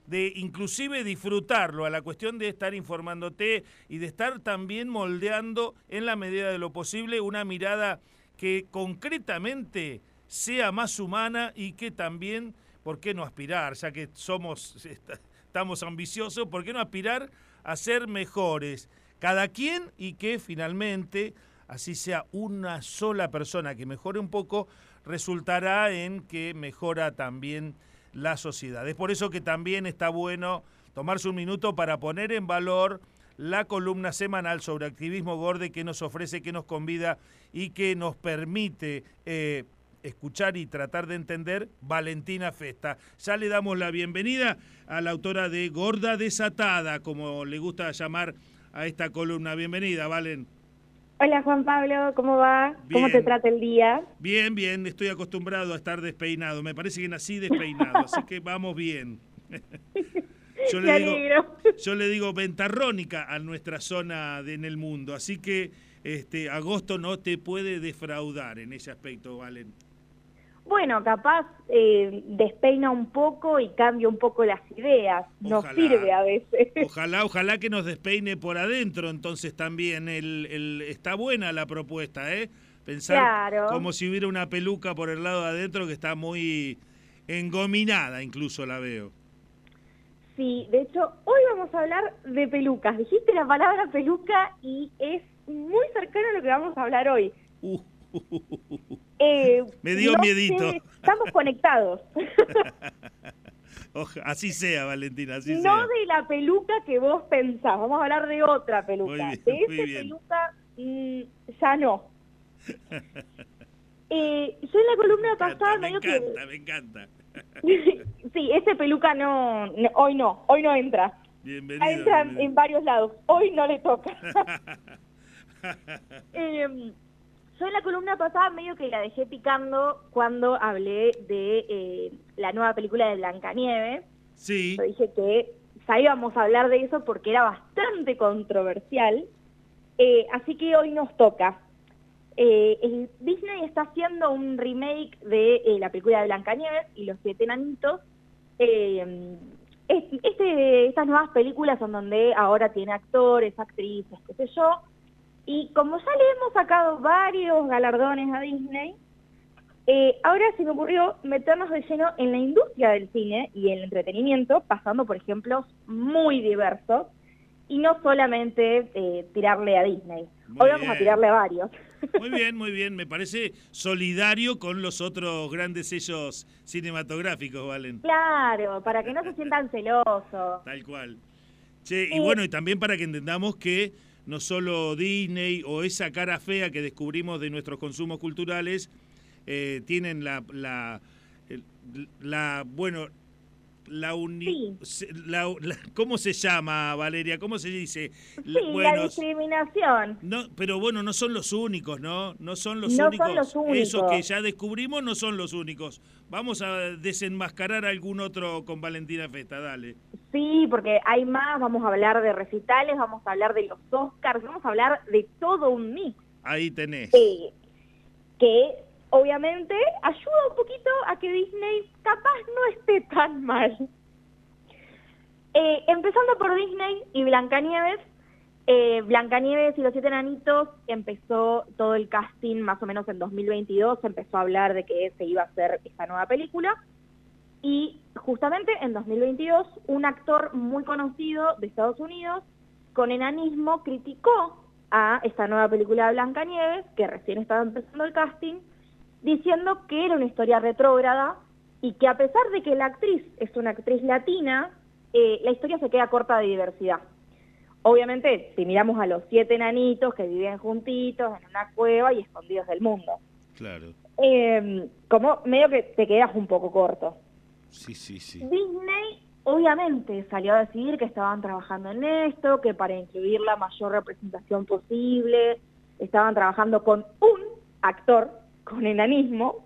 de inclusive disfrutarlo, a la cuestión de estar informándote y de estar también moldeando en la medida de lo posible una mirada que concretamente sea más humana y que también, ¿por qué no aspirar? Ya que estamos ambiciosos, ¿por qué no aspirar a ser mejores? Cada quien, y que finalmente, así sea una sola persona que mejore un poco, resultará en que mejora también la sociedad. Es por eso que también está bueno tomarse un minuto para poner en valor la columna semanal sobre activismo Gorde que nos ofrece, que nos convida y que nos permite escuchar y tratar de entender Valentina Festa. Ya le damos la bienvenida a la autora de Gorda Desatada, como le gusta llamar a esta columna. Bienvenida, Valen. Hola Juan Pablo, ¿cómo va? Bien. ¿Cómo te trata el día? Bien, bien, estoy acostumbrado a estar despeinado. Me parece que nací despeinado, así que vamos bien. Yo le digo ventarrónica a nuestra zona en el mundo, así que agosto no te puede defraudar en ese aspecto, Valen. Bueno, capaz despeina un poco y cambia un poco las ideas. Nos sirve a veces. Ojalá que nos despeine por adentro, entonces también está buena la propuesta, ¿eh? Pensar como si hubiera una peluca por el lado de adentro que está muy engominada, incluso la veo. Sí, de hecho, hoy vamos a hablar de pelucas. Dijiste la palabra peluca y es muy cercano a lo que vamos a hablar hoy. Me dio miedito. Estamos conectados. Así sea, Valentina, así no sea. No de la peluca que vos pensás, vamos a hablar de otra peluca. Bien, de esa peluca ya no. Yo en la columna pasada me encanta. Sí, ese peluca hoy no entra. Bienvenido. Entra en varios lados. Hoy no le toca. Yo en la columna pasada medio que la dejé picando cuando hablé de la nueva película de Blancanieves. Sí. Yo dije que ya íbamos a hablar de eso porque era bastante controversial. Así que hoy nos toca. Disney está haciendo un remake de la película de Blancanieves y los 7 enanitos. Estas nuevas películas son donde ahora tiene actores, actrices, qué sé yo. Y como ya le hemos sacado varios galardones a Disney, ahora se me ocurrió meternos de lleno en la industria del cine y el entretenimiento, pasando por ejemplos muy diversos, y no solamente tirarle a Disney. Hoy vamos a tirarle a varios. Muy bien. Me parece solidario con los otros grandes sellos cinematográficos, Valen. Claro, para que no se sientan celosos. Tal cual. Che, y bueno, y también para que entendamos que no solo Disney o esa cara fea que descubrimos de nuestros consumos culturales tienen ¿cómo se llama, Valeria? ¿Cómo se dice? La discriminación. No, pero bueno, no son los únicos, ¿no? No son los únicos. Esos que ya descubrimos no son los únicos. Vamos a desenmascarar algún otro con Valentina Festa, dale. Sí, porque hay más, vamos a hablar de recitales, vamos a hablar de los Oscars, vamos a hablar de todo un mix. Ahí tenés. Que obviamente ayuda un poquito a que Disney capaz no esté tan mal. Empezando por Disney y Blancanieves. Blancanieves y los 7 enanitos empezó todo el casting más o menos en 2022, se empezó a hablar de que se iba a hacer esta nueva película. Y justamente en 2022, un actor muy conocido de Estados Unidos, con enanismo, criticó a esta nueva película de Blancanieves, que recién estaba empezando el casting, diciendo que era una historia retrógrada y que a pesar de que la actriz es una actriz latina, la historia se queda corta de diversidad. Obviamente, si miramos a los 7 enanitos que viven juntitos en una cueva y escondidos del mundo. Claro. Como medio que te quedas un poco corto. Sí. Disney obviamente salió a decidir que estaban trabajando en esto, que para incluir la mayor representación posible, estaban trabajando con un actor con enanismo,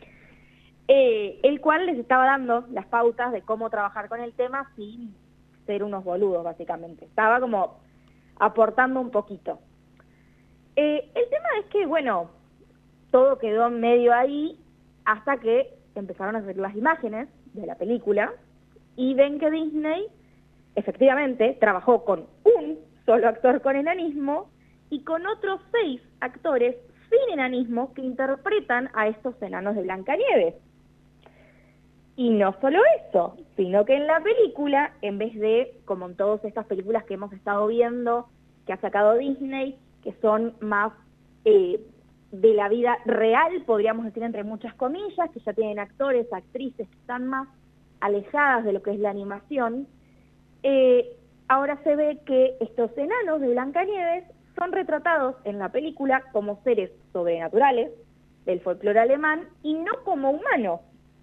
el cual les estaba dando las pautas de cómo trabajar con el tema sin ser unos boludos, básicamente. Estaba como aportando un poquito. El tema es que, bueno, todo quedó medio ahí hasta que empezaron a hacer las imágenes de la película y ven que Disney efectivamente trabajó con un solo actor con enanismo y con otros 6 actores sin enanismo que interpretan a estos enanos de Blancanieves. Y no solo eso, sino que en la película, en vez de, como en todas estas películas que hemos estado viendo, que ha sacado Disney, que son más de la vida real, podríamos decir entre muchas comillas, que ya tienen actores, actrices que están más alejadas de lo que es la animación, ahora se ve que estos enanos de Blancanieves son retratados en la película como seres sobrenaturales del folclore alemán y no como humanos.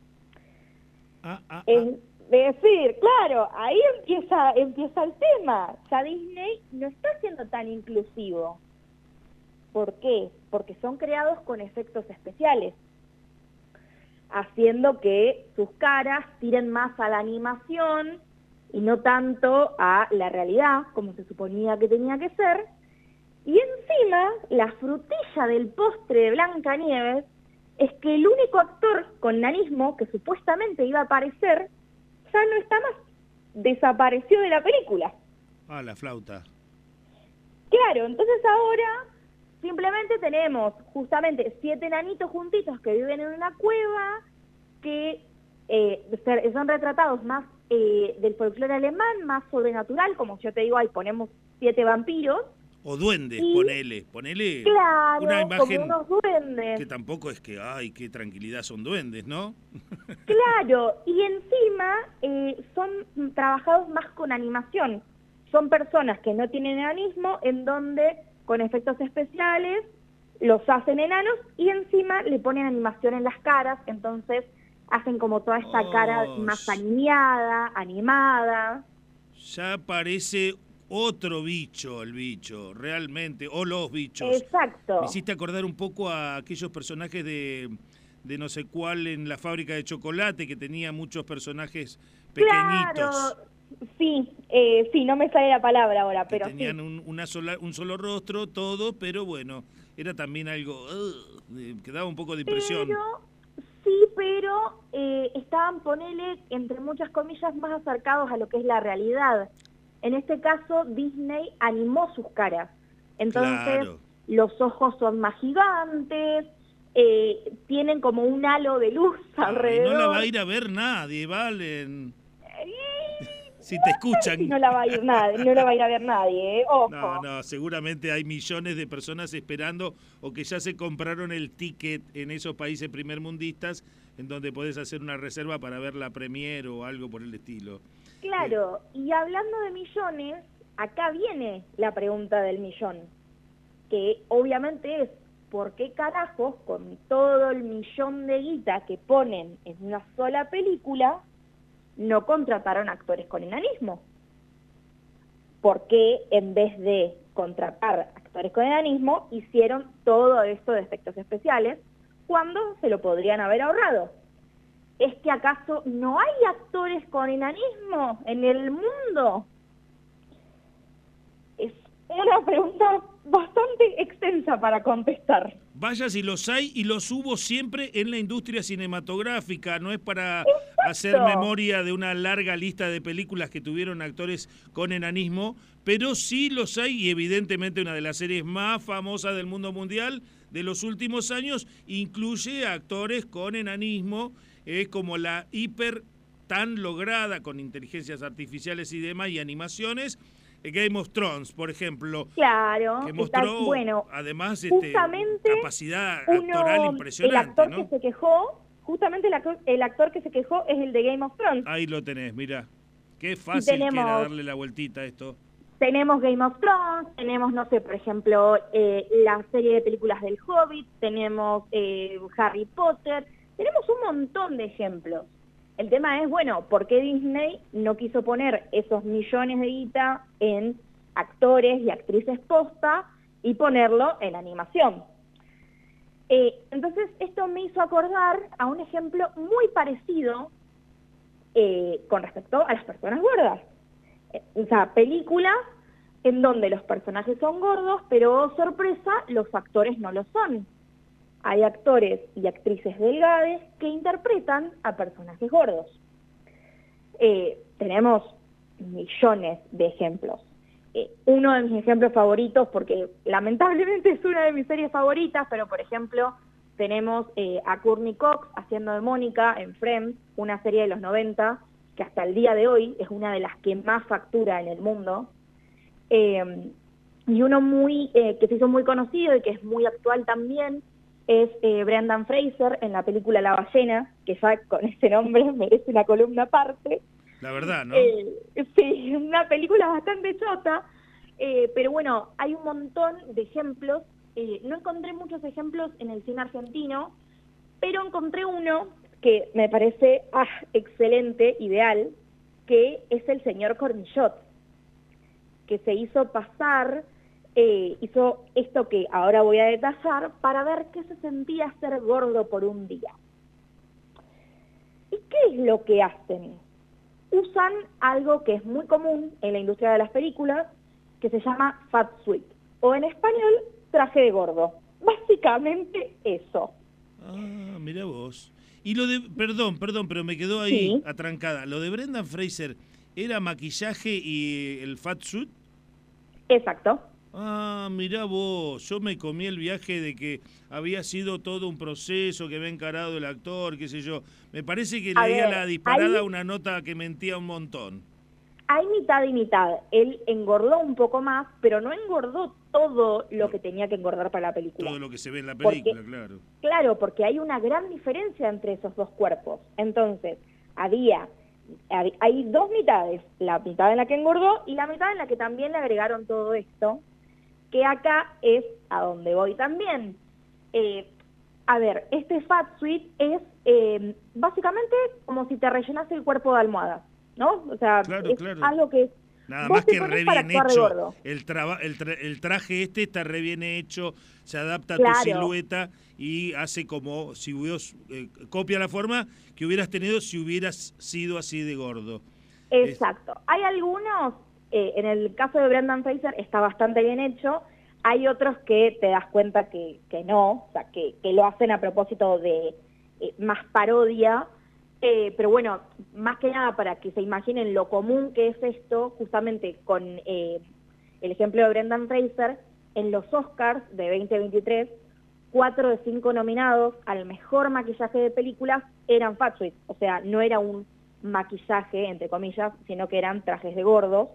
Es decir, claro, ahí empieza el tema. Ya Disney no está siendo tan inclusivo. ¿Por qué? Porque son creados con efectos especiales, haciendo que sus caras tiren más a la animación y no tanto a la realidad, como se suponía que tenía que ser. Y encima, la frutilla del postre de Blancanieves es que el único actor con nanismo que supuestamente iba a aparecer ya no está más, desapareció de la película. La flauta. Claro, entonces ahora simplemente tenemos justamente 7 enanitos juntitos que viven en una cueva, que son retratados más del folclore alemán, más sobrenatural, como yo te digo, ahí ponemos 7 vampiros. O duendes, ponele claro, una imagen como unos duendes. Que tampoco es que, ay, qué tranquilidad, son duendes, ¿no? Claro, y encima son trabajados más con animación. Son personas que no tienen enanismo, en donde con efectos especiales los hacen enanos y encima le ponen animación en las caras, entonces hacen como toda esta cara más animada. Ya parece otro bicho, el bicho, realmente, o los bichos. Exacto. Me hiciste acordar un poco a aquellos personajes de no sé cuál en la fábrica de chocolate, que tenía muchos personajes pequeñitos. Claro, sí, no me sale la palabra ahora, pero tenían sí. un solo rostro, todo, pero bueno, era también algo que daba un poco de impresión. Pero estaban, ponele, entre muchas comillas, más acercados a lo que es la realidad. En este caso, Disney animó sus caras. Entonces, claro, los ojos son más gigantes, tienen como un halo de luz alrededor. Y no la va a ir a ver nadie, Valen. Si te escuchan. No la va a ir nadie, no la va a ir a ver nadie, ojo. No, seguramente hay millones de personas esperando o que ya se compraron el ticket en esos países primermundistas en donde podés hacer una reserva para ver la premier o algo por el estilo. Claro, y hablando de millones, acá viene la pregunta del millón, que obviamente es, ¿por qué carajos con todo el millón de guita que ponen en una sola película no contrataron actores con enanismo? ¿Por qué en vez de contratar actores con enanismo hicieron todo esto de efectos especiales cuando se lo podrían haber ahorrado? ¿Es que acaso no hay actores con enanismo en el mundo? Es una pregunta bastante extensa para contestar. Vaya si los hay, y los hubo siempre en la industria cinematográfica. No es para hacer memoria de una larga lista de películas que tuvieron actores con enanismo, pero sí los hay, y evidentemente una de las series más famosas del mundo mundial de los últimos años incluye actores con enanismo, como la hiper tan lograda con inteligencias artificiales y demás y animaciones, Game of Thrones, por ejemplo. Claro, que mostró, bueno, además, justamente capacidad actoral impresionante. El actor, ¿no?, que se quejó, justamente el actor que se quejó es el de Game of Thrones. Ahí lo tenés, mira. Qué fácil que era darle la vueltita a esto. Tenemos Game of Thrones, tenemos, no sé, por ejemplo, la serie de películas del Hobbit, tenemos Harry Potter, tenemos un montón de ejemplos. El tema es, bueno, ¿por qué Disney no quiso poner esos millones de guita en actores y actrices posta y ponerlo en animación? Entonces, esto me hizo acordar a un ejemplo muy parecido con respecto a las personas gordas. O sea, películas en donde los personajes son gordos, pero, oh, sorpresa, los actores no lo son. Hay actores y actrices delgadas que interpretan a personajes gordos. tenemos millones de ejemplos. Uno de mis ejemplos favoritos, porque lamentablemente es una de mis series favoritas, pero por ejemplo tenemos a Courtney Cox haciendo de Mónica en Friends, una serie de los 90, que hasta el día de hoy es una de las que más factura en el mundo. Y uno que se hizo muy conocido y que es muy actual también es Brendan Fraser en la película La ballena, que ya con ese nombre merece una columna aparte. La verdad, ¿no? Sí, una película bastante chota, pero bueno, hay un montón de ejemplos. No encontré muchos ejemplos en el cine argentino, pero encontré uno que me parece excelente, ideal, que es el señor Cornillot, que se hizo pasar, hizo esto que ahora voy a detallar, para ver qué se sentía ser gordo por un día. ¿Y qué es lo que hacen? Usan algo que es muy común en la industria de las películas, que se llama fat suit, o en español, traje de gordo. Básicamente eso. Ah, mira vos. Y lo de, perdón, pero me quedó ahí atrancada. ¿Lo de Brendan Fraser era maquillaje y el fat suit? Exacto. Ah, mirá vos, yo me comí el viaje de que había sido todo un proceso que había encarado el actor, qué sé yo. Me parece que leía la disparada una nota que mentía un montón. Hay mitad y mitad. Él engordó un poco más, pero no engordó todo lo que tenía que engordar para la película. Todo lo que se ve en la película, claro. Claro, porque hay una gran diferencia entre esos dos cuerpos. Entonces, hay dos mitades, la mitad en la que engordó y la mitad en la que también le agregaron todo esto, que acá es a donde voy también. Este fat suit es básicamente como si te rellenas el cuerpo de almohadas, ¿no? O sea, claro, es algo que nada más que re bien hecho. El traje está re bien hecho, se adapta a tu silueta y hace como si hubieras, copia la forma que hubieras tenido si hubieras sido así de gordo. Exacto. Hay algunos, en el caso de Brendan Fraser está bastante bien hecho, hay otros que te das cuenta que no, o sea, que lo hacen a propósito de más parodia. Pero bueno, más que nada para que se imaginen lo común que es esto, justamente con el ejemplo de Brendan Fraser, en los Oscars de 2023, 4 de 5 nominados al mejor maquillaje de películas eran fat suits, o sea, no era un maquillaje, entre comillas, sino que eran trajes de gordos.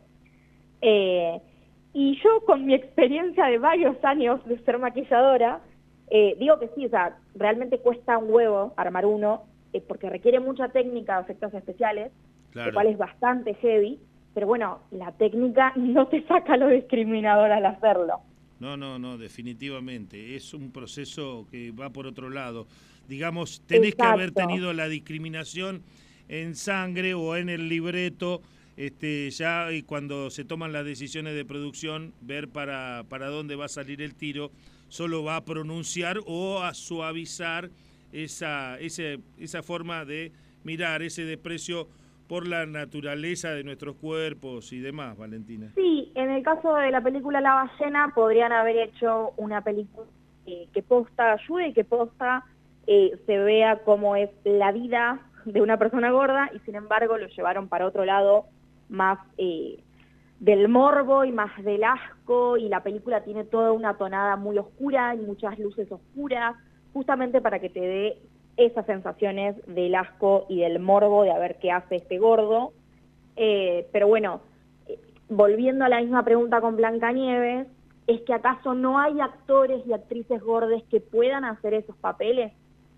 Y yo, con mi experiencia de varios años de ser maquilladora, digo que sí, o sea, realmente cuesta un huevo armar uno, porque requiere mucha técnica de efectos especiales, lo cual es bastante heavy, pero bueno, la técnica no te saca lo discriminador al hacerlo. No, definitivamente, es un proceso que va por otro lado. Digamos, tenés que haber tenido la discriminación en sangre o en el libreto, ya y cuando se toman las decisiones de producción, ver para dónde va a salir el tiro, solo va a pronunciar o a suavizar esa forma de mirar, ese desprecio por la naturaleza de nuestros cuerpos y demás, Valentina. Sí, en el caso de la película La ballena podrían haber hecho una película que posta ayude y que posta se vea cómo es la vida de una persona gorda, y sin embargo lo llevaron para otro lado más del morbo y más del asco, y la película tiene toda una tonada muy oscura y muchas luces oscuras, justamente para que te dé esas sensaciones del asco y del morbo de a ver qué hace este gordo. Pero bueno, volviendo a la misma pregunta con Blancanieves, ¿es que acaso no hay actores y actrices gordes que puedan hacer esos papeles?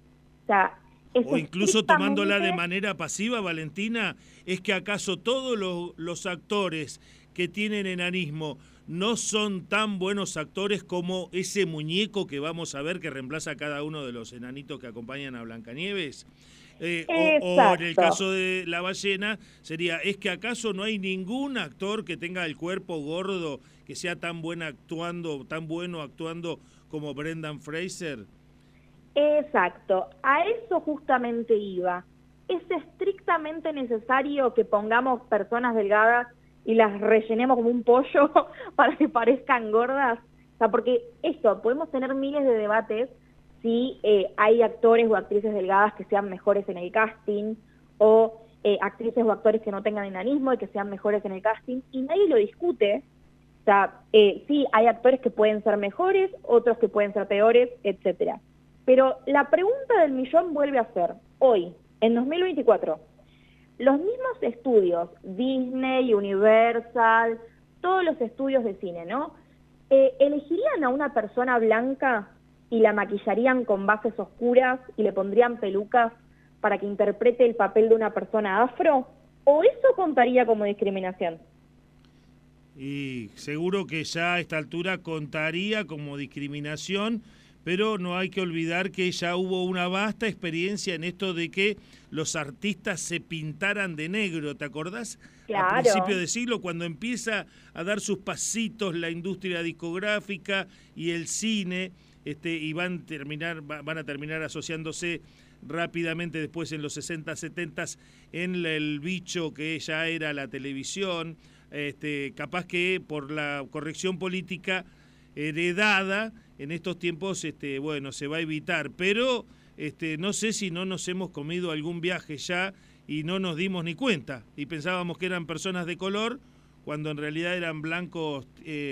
O incluso tomándola de manera pasiva, Valentina, ¿es que acaso todos los actores que tienen enanismo no son tan buenos actores como ese muñeco que vamos a ver que reemplaza a cada uno de los enanitos que acompañan a Blancanieves? O en el caso de La ballena sería, ¿es que acaso no hay ningún actor que tenga el cuerpo gordo que sea tan bueno actuando como Brendan Fraser? Exacto, a eso justamente iba. ¿Es estrictamente necesario que pongamos personas delgadas y las rellenemos como un pollo para que parezcan gordas? O sea, porque podemos tener miles de debates si hay actores o actrices delgadas que sean mejores en el casting, o actrices o actores que no tengan enanismo y que sean mejores en el casting, y nadie lo discute. O sea, sí, hay actores que pueden ser mejores, otros que pueden ser peores, etcétera. Pero la pregunta del millón vuelve a ser, hoy, en 2024, los mismos estudios, Disney, Universal, todos los estudios de cine, ¿no? ¿Elegirían a una persona blanca y la maquillarían con bases oscuras y le pondrían pelucas para que interprete el papel de una persona afro? ¿O eso contaría como discriminación? Y seguro que ya a esta altura contaría como discriminación, pero no hay que olvidar que ya hubo una vasta experiencia en esto de que los artistas se pintaran de negro, ¿te acordás? Claro. A principios de siglo, cuando empieza a dar sus pasitos la industria discográfica y el cine, y van a terminar asociándose rápidamente después en los 60, 70 en el bicho que ya era la televisión, capaz que por la corrección política heredada en estos tiempos, bueno, se va a evitar, pero no sé si no nos hemos comido algún viaje ya y no nos dimos ni cuenta y pensábamos que eran personas de color cuando en realidad eran blancos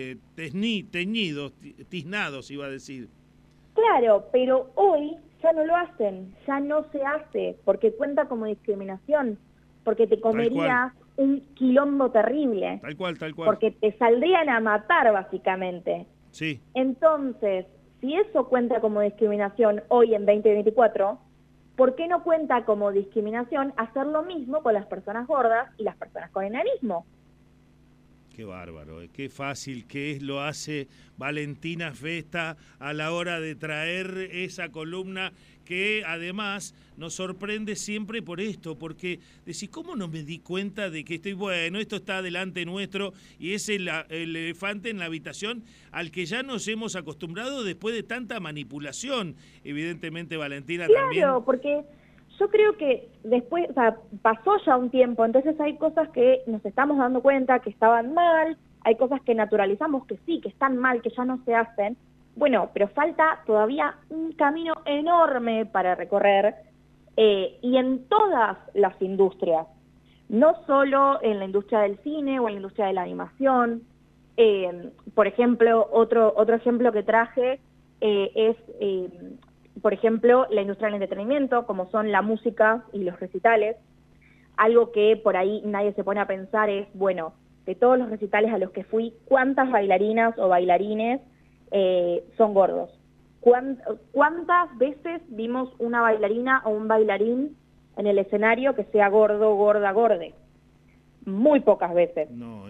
teñidos, tiznados, iba a decir. Claro, pero hoy ya no lo hacen, ya no se hace, porque cuenta como discriminación, porque te comerías un quilombo terrible. Tal cual. Porque te saldrían a matar, básicamente. Sí. Entonces, si eso cuenta como discriminación hoy en 2024, ¿por qué no cuenta como discriminación hacer lo mismo con las personas gordas y las personas con enanismo? Qué bárbaro, qué fácil que es, lo hace Valentina Festa a la hora de traer esa columna que además nos sorprende siempre por esto, porque decís, ¿cómo no me di cuenta de que esto está delante nuestro y es el elefante en la habitación al que ya nos hemos acostumbrado después de tanta manipulación? Evidentemente Valentina también. Claro, porque yo creo que después, o sea, pasó ya un tiempo, entonces hay cosas que nos estamos dando cuenta que estaban mal, hay cosas que naturalizamos que sí, que están mal, que ya no se hacen. Bueno, pero falta todavía un camino enorme para recorrer y en todas las industrias, no solo en la industria del cine o en la industria de la animación. Por ejemplo, otro ejemplo que traje es... por ejemplo, la industria del entretenimiento, como son la música y los recitales. Algo que por ahí nadie se pone a pensar es, bueno, de todos los recitales a los que fui, ¿cuántas bailarinas o bailarines son gordos? ¿Cuántas veces vimos una bailarina o un bailarín en el escenario que sea gordo, gorda, gorde? Muy pocas veces. No,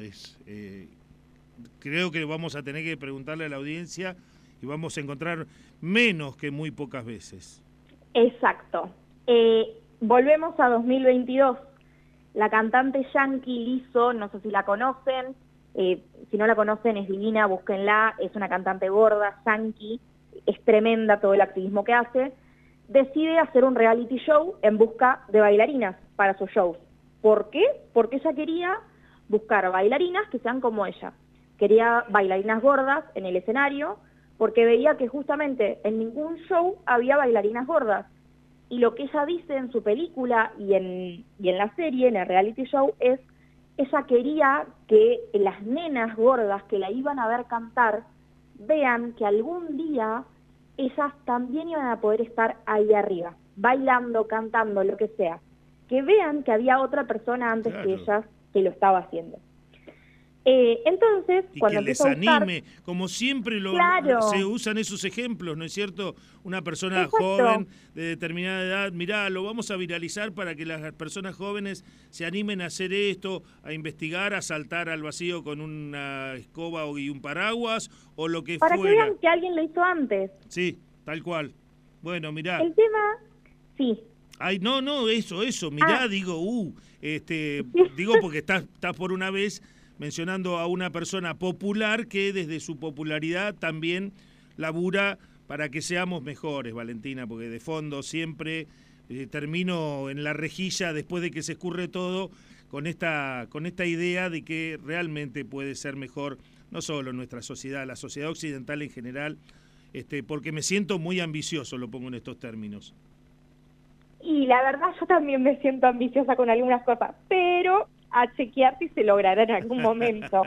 creo que vamos a tener que preguntarle a la audiencia y vamos a encontrar menos que muy pocas veces. Exacto. Volvemos a 2022. La cantante Yankee Lizzo, no sé si la conocen, si no la conocen es divina, búsquenla, es una cantante gorda, yankee, es tremenda todo el activismo que hace, decide hacer un reality show en busca de bailarinas para sus shows. ¿Por qué? Porque ella quería buscar bailarinas que sean como ella. Quería bailarinas gordas en el escenario, porque veía que justamente en ningún show había bailarinas gordas. Y lo que ella dice en su película y en la serie, en el reality show, es ella quería que las nenas gordas que la iban a ver cantar vean que algún día ellas también iban a poder estar ahí arriba, bailando, cantando, lo que sea. Que vean que había otra persona antes que ellas que lo estaba haciendo. Entonces, y cuando que les anime, como siempre se usan esos ejemplos, ¿no es cierto? Una persona joven de determinada edad, mirá, lo vamos a viralizar para que las personas jóvenes se animen a hacer esto, a investigar, a saltar al vacío con una escoba y un paraguas, o lo que fuera. Para que vean que alguien lo hizo antes. Sí, tal cual. Bueno, mirá. El tema, sí. Ay, no, eso, mirá, digo porque estás por una vez mencionando a una persona popular que desde su popularidad también labura para que seamos mejores, Valentina, porque de fondo siempre termino en la rejilla después de que se escurre todo con esta idea de que realmente puede ser mejor no solo nuestra sociedad, la sociedad occidental en general, porque me siento muy ambicioso, lo pongo en estos términos. Y la verdad yo también me siento ambiciosa con algunas cosas, pero a chequear si se logrará en algún momento.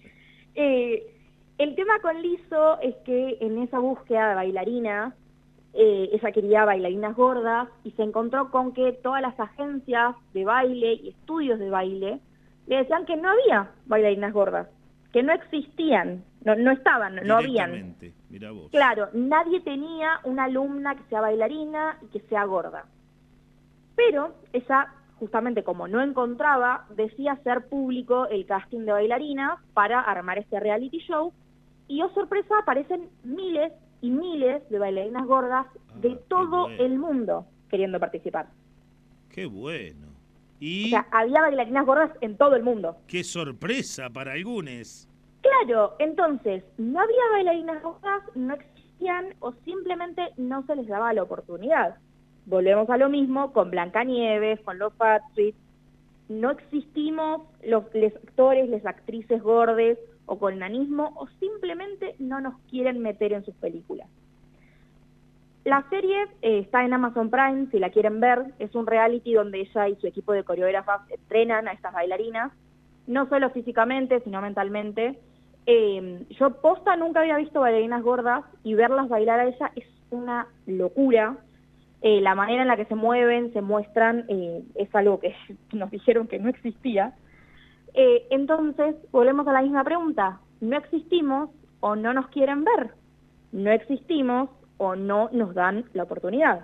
El tema con Lizzo es que en esa búsqueda de bailarinas, ella quería bailarinas gordas y se encontró con que todas las agencias de baile y estudios de baile le decían que no había bailarinas gordas, que no existían, no estaban, no habían. Directamente, mirá vos. Claro, nadie tenía una alumna que sea bailarina y que sea gorda. Pero ella, justamente como no encontraba, decía hacer público el casting de bailarinas para armar este reality show. Y, oh sorpresa, aparecen miles y miles de bailarinas gordas de todo el mundo queriendo participar. ¡Qué bueno! Y o sea, había bailarinas gordas en todo el mundo. ¡Qué sorpresa para algunos! Claro, entonces, no había bailarinas gordas, no existían o simplemente no se les daba la oportunidad. Volvemos a lo mismo con Blancanieves, con los Backstreet. No existimos los actores, las actrices gordes o con nanismo, o simplemente no nos quieren meter en sus películas. La serie está en Amazon Prime, si la quieren ver. Es un reality donde ella y su equipo de coreógrafas entrenan a estas bailarinas, no solo físicamente, sino mentalmente. Yo posta nunca había visto bailarinas gordas y verlas bailar a ella es una locura. La manera en la que se mueven, se muestran, es algo que nos dijeron que no existía. Entonces, volvemos a la misma pregunta. ¿No existimos o no nos quieren ver? ¿No existimos o no nos dan la oportunidad?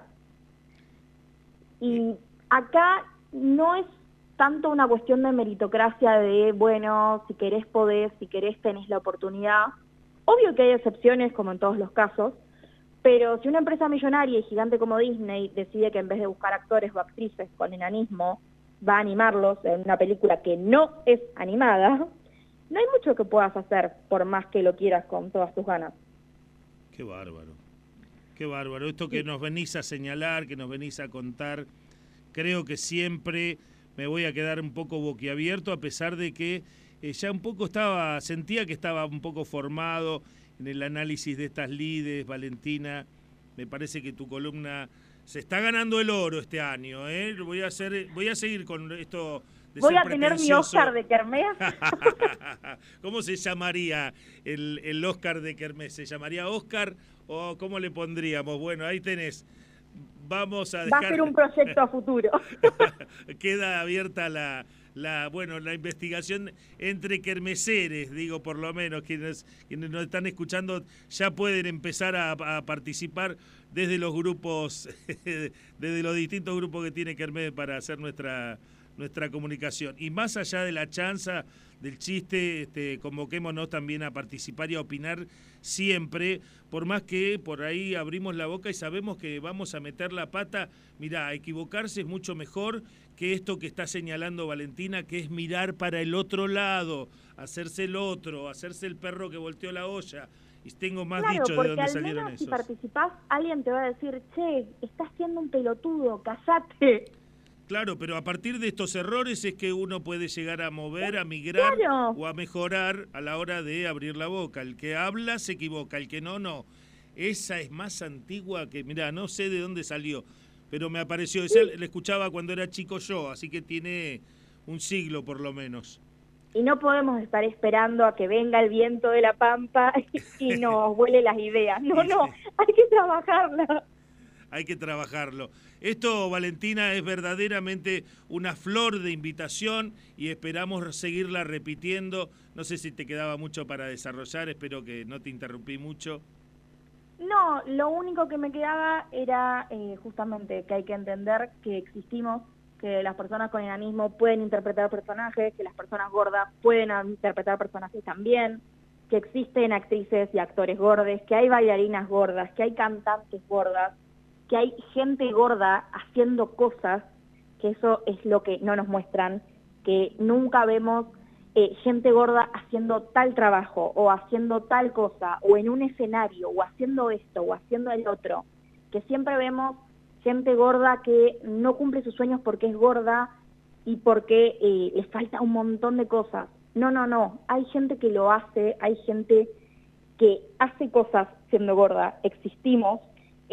Y acá no es tanto una cuestión de meritocracia de, bueno, si querés podés, si querés tenés la oportunidad. Obvio que hay excepciones, como en todos los casos, pero si una empresa millonaria y gigante como Disney decide que en vez de buscar actores o actrices con enanismo, va a animarlos en una película que no es animada, no hay mucho que puedas hacer por más que lo quieras con todas tus ganas. Qué bárbaro. Qué bárbaro. Esto que nos venís a señalar, que nos venís a contar, creo que siempre me voy a quedar un poco boquiabierto, a pesar de que ya un poco sentía que estaba un poco formado en el análisis de estas lides, Valentina. Me parece que tu columna se está ganando el oro este año, ¿eh? Voy a seguir con esto de Voy ser a tener mi Oscar de Kermés. ¿Cómo se llamaría el Oscar de Kermés? ¿Se llamaría Oscar o cómo le pondríamos? Bueno, ahí tenés. Vamos a dejar... Va a ser un proyecto a futuro. Queda abierta la investigación entre kermeseres, digo, por lo menos, quienes nos están escuchando ya pueden empezar a participar desde los grupos, desde los distintos grupos que tiene Kermés para hacer nuestra comunicación. Y más allá de la chanza, del chiste, convoquémonos también a participar y a opinar siempre, por más que por ahí abrimos la boca y sabemos que vamos a meter la pata. Mirá, equivocarse es mucho mejor que esto que está señalando Valentina, que es mirar para el otro lado, hacerse el otro, hacerse el perro que volteó la olla. Y tengo más dichos de dónde salieron esos. Si participás, alguien te va a decir, che, estás siendo un pelotudo, callate. Claro, pero a partir de estos errores es que uno puede llegar a mover, a migrar o a mejorar a la hora de abrir la boca. El que habla se equivoca, el que no. Esa es más antigua que, mirá, no sé de dónde salió, pero me apareció. Esa la escuchaba cuando era chico yo, así que tiene un siglo por lo menos. Y no podemos estar esperando a que venga el viento de la pampa y nos vuele las ideas. No, hay que trabajarla. Hay que trabajarlo. Esto, Valentina, es verdaderamente una flor de invitación y esperamos seguirla repitiendo. No sé si te quedaba mucho para desarrollar, espero que no te interrumpí mucho. No, lo único que me quedaba era justamente que hay que entender que existimos, que las personas con enanismo pueden interpretar personajes, que las personas gordas pueden interpretar personajes también, que existen actrices y actores gordos, que hay bailarinas gordas, que hay cantantes gordas, que hay gente gorda haciendo cosas, que eso es lo que no nos muestran, que nunca vemos gente gorda haciendo tal trabajo, o haciendo tal cosa, o en un escenario, o haciendo esto, o haciendo el otro, que siempre vemos gente gorda que no cumple sus sueños porque es gorda y porque les falta un montón de cosas. No, hay gente que lo hace, hay gente que hace cosas siendo gorda, existimos,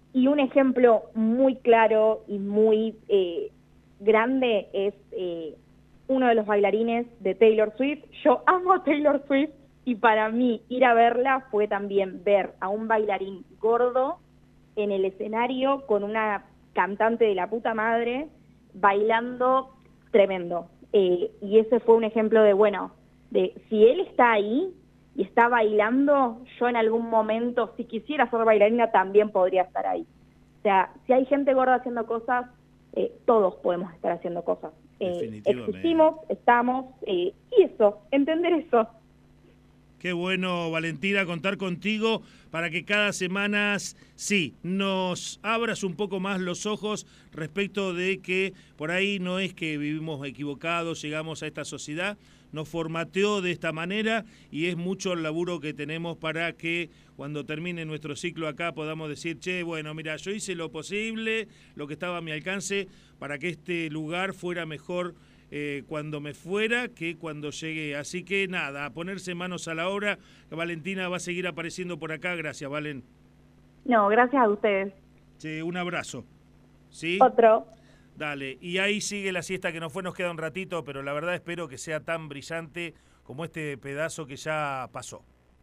Y un ejemplo muy claro y muy grande es uno de los bailarines de Taylor Swift. Yo amo a Taylor Swift y para mí ir a verla fue también ver a un bailarín gordo en el escenario con una cantante de la puta madre bailando tremendo. Y ese fue un ejemplo de, bueno, de si él está ahí y está bailando, yo en algún momento, si quisiera ser bailarina, también podría estar ahí. O sea, si hay gente gorda haciendo cosas, todos podemos estar haciendo cosas. Existimos, estamos, y eso, entender eso. Qué bueno, Valentina, contar contigo para que cada semana, sí, nos abras un poco más los ojos respecto de que por ahí no es que vivimos equivocados, llegamos a esta sociedad, nos formateó de esta manera y es mucho el laburo que tenemos para que cuando termine nuestro ciclo acá podamos decir, che, bueno, mira, yo hice lo posible, lo que estaba a mi alcance para que este lugar fuera mejor cuando me fuera que cuando llegué. Así que nada, a ponerse manos a la obra. Valentina va a seguir apareciendo por acá. Gracias, Valen. No, gracias a ustedes. Sí, un abrazo. ¿Sí? Otro. Dale, y ahí sigue la siesta que nos queda un ratito, pero la verdad espero que sea tan brillante como este pedazo que ya pasó.